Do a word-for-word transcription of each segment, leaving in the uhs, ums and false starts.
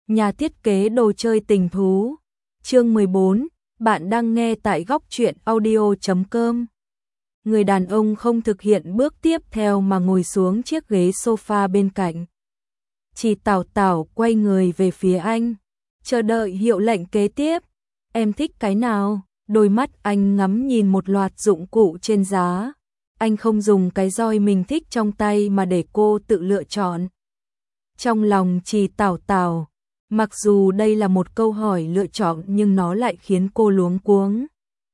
nhà thiết kế đồ chơi tình thú. Chương mười bốn, bạn đang nghe tại góc truyện audio chấm com. Người đàn ông không thực hiện bước tiếp theo mà ngồi xuống chiếc ghế sofa bên cạnh. Chỉ Tảo Tảo quay người về phía anh, chờ đợi hiệu lệnh kế tiếp. Em thích cái nào? Đôi mắt anh ngắm nhìn một loạt dụng cụ trên giá. Anh không dùng cái roi mình thích trong tay mà để cô tự lựa chọn. Trong lòng Chỉ Tảo Tảo, mặc dù đây là một câu hỏi lựa chọn nhưng nó lại khiến cô luống cuống.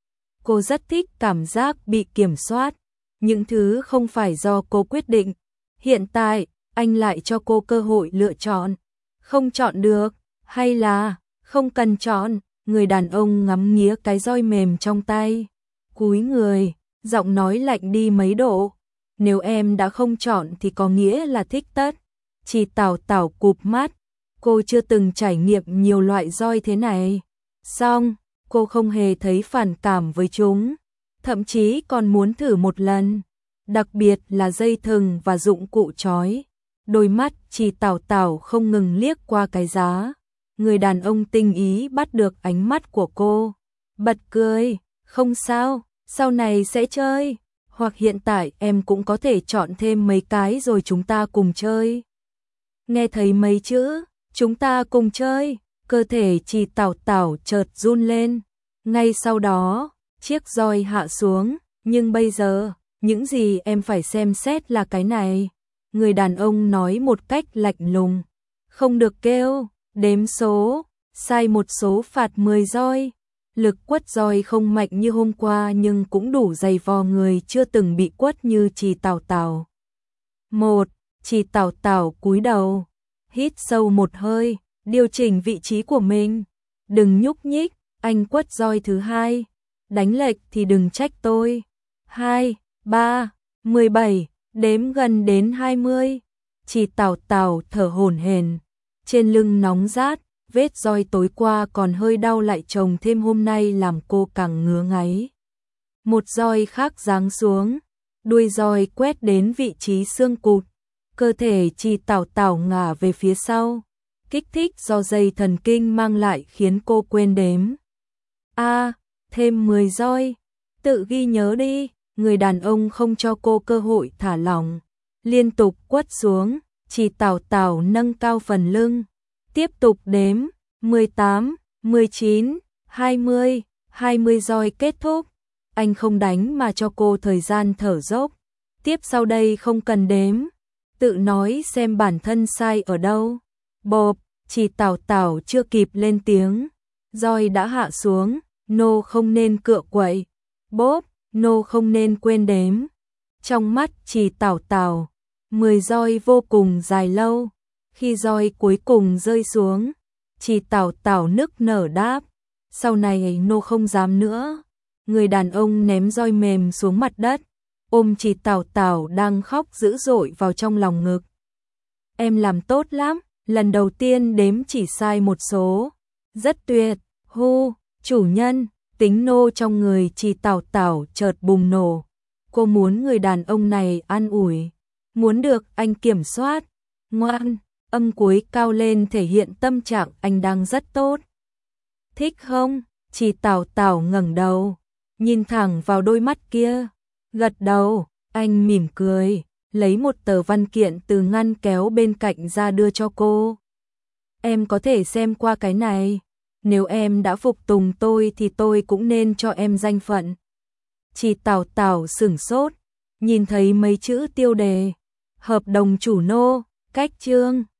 Cô rất thích cảm giác bị kiểm soát, những thứ không phải do cô quyết định. Hiện tại, anh lại cho cô cơ hội lựa chọn. Không chọn được, hay là không cần chọn. Người đàn ông ngắm nghía cái roi mềm trong tay, cúi người, giọng nói lạnh đi mấy độ. Nếu em đã không chọn thì có nghĩa là thích tất. Chỉ Tảo Tảo cụp mắt, cô chưa từng trải nghiệm nhiều loại roi thế này. Xong, cô không hề thấy phản cảm với chúng, thậm chí còn muốn thử một lần. Đặc biệt là dây thừng và dụng cụ trói. Đôi mắt Chỉ Tảo Tảo không ngừng liếc qua cái giá. Người đàn ông tinh ý bắt được ánh mắt của cô, bật cười, không sao, sau này sẽ chơi, hoặc hiện tại em cũng có thể chọn thêm mấy cái rồi chúng ta cùng chơi. Nghe thấy mấy chữ, chúng ta cùng chơi, cơ thể Chỉ Tảo Tảo chợt run lên. Ngay sau đó, chiếc roi hạ xuống, nhưng bây giờ, những gì em phải xem xét là cái này. Người đàn ông nói một cách lạnh lùng, không được kêu. Đếm số, sai một số phạt mười roi. Lực quất roi không mạnh như hôm qua nhưng cũng đủ dày vò người chưa từng bị quất như Chỉ Tảo Tảo. Một, Chỉ Tảo Tảo cúi đầu, hít sâu một hơi, điều chỉnh vị trí của mình. Đừng nhúc nhích, anh quất roi thứ hai. Đánh lệch thì đừng trách tôi. Hai, ba, mười bảy, đếm gần đến hai mươi. Chỉ Tảo Tảo thở hổn hển. Trên lưng nóng rát, vết roi tối qua còn hơi đau lại chồng thêm hôm nay làm cô càng ngứa ngáy. Một roi khác giáng xuống, đuôi roi quét đến vị trí xương cụt, cơ thể Chỉ Tảo Tảo ngả về phía sau. Kích thích do dây thần kinh mang lại khiến cô quên đếm. A, thêm mười roi, tự ghi nhớ đi. Người đàn ông không cho cô cơ hội thả lỏng, liên tục quất xuống. Chỉ Tảo Tảo nâng cao phần lưng, tiếp tục đếm, mười tám, mười chín, hai mươi, hai mươi roi kết thúc. Anh không đánh mà cho cô thời gian thở dốc. Tiếp sau đây không cần đếm, tự nói xem bản thân sai ở đâu. Bộp, Chỉ Tảo Tảo chưa kịp lên tiếng, roi đã hạ xuống. Nô không nên cựa quậy. Bốp, nô không nên quên đếm. Trong mắt Chỉ Tảo Tảo, mười roi vô cùng dài lâu. Khi roi cuối cùng rơi xuống, Chỉ Tảo Tảo nức nở đáp, sau này nô không dám nữa. Người đàn ông ném roi mềm xuống mặt đất, ôm Chỉ Tảo Tảo đang khóc dữ dội vào trong lòng ngực. Em làm tốt lắm, lần đầu tiên đếm chỉ sai một số. Rất tuyệt, hu, chủ nhân. Tính nô trong người Chỉ Tảo Tảo chợt bùng nổ. Cô muốn người đàn ông này an ủi, muốn được anh kiểm soát. Ngoan, âm cuối cao lên thể hiện tâm trạng anh đang rất tốt. Thích không? Chỉ Tảo Tảo ngẩng đầu, nhìn thẳng vào đôi mắt kia, gật đầu. Anh mỉm cười, lấy một tờ văn kiện từ ngăn kéo bên cạnh ra đưa cho cô. Em có thể xem qua cái này, nếu em đã phục tùng tôi thì tôi cũng nên cho em danh phận. Chỉ Tảo Tảo sửng sốt, nhìn thấy mấy chữ tiêu đề, hợp đồng chủ nô, cách chương.